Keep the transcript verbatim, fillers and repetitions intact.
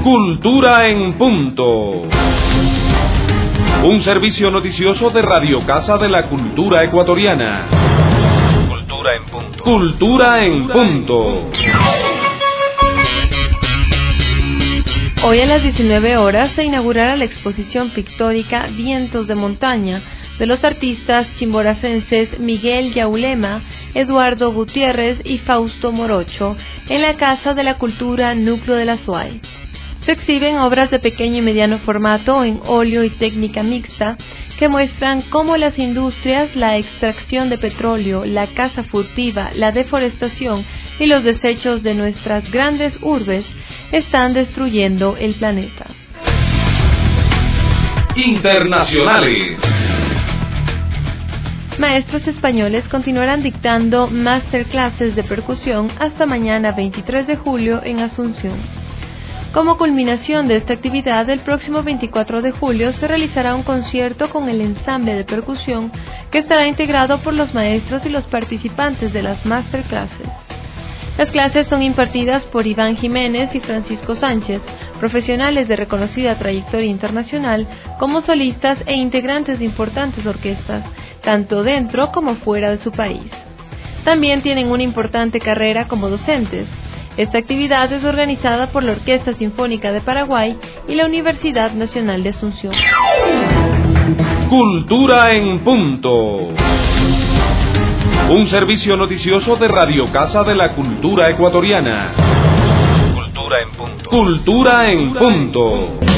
Cultura en punto. Un servicio noticioso de Radio Casa de la Cultura Ecuatoriana. Cultura en punto. Cultura en punto. Hoy a las diecinueve horas se inaugurará la exposición pictórica Vientos de Montaña de los artistas chimboracenses Miguel Yaulema, Eduardo Gutiérrez y Fausto Morocho en la Casa de la Cultura Núcleo de la Suay. Se exhiben obras de pequeño y mediano formato en óleo y técnica mixta que muestran cómo las industrias, la extracción de petróleo, la caza furtiva, la deforestación y los desechos de nuestras grandes urbes están destruyendo el planeta. Internacionales. Maestros españoles continuarán dictando masterclasses de percusión hasta mañana veintitrés de julio en Asunción. Como culminación de esta actividad, el próximo veinticuatro de julio se realizará un concierto con el ensamble de percusión que estará integrado por los maestros y los participantes de las masterclasses. Las clases son impartidas por Iván Jiménez y Francisco Sánchez, profesionales de reconocida trayectoria internacional como solistas e integrantes de importantes orquestas, tanto dentro como fuera de su país. También tienen una importante carrera como docentes. Esta actividad es organizada por la Orquesta Sinfónica de Paraguay y la Universidad Nacional de Asunción. Cultura en punto. Un servicio noticioso de Radio Casa de la Cultura Ecuatoriana. Cultura en punto. Cultura en punto.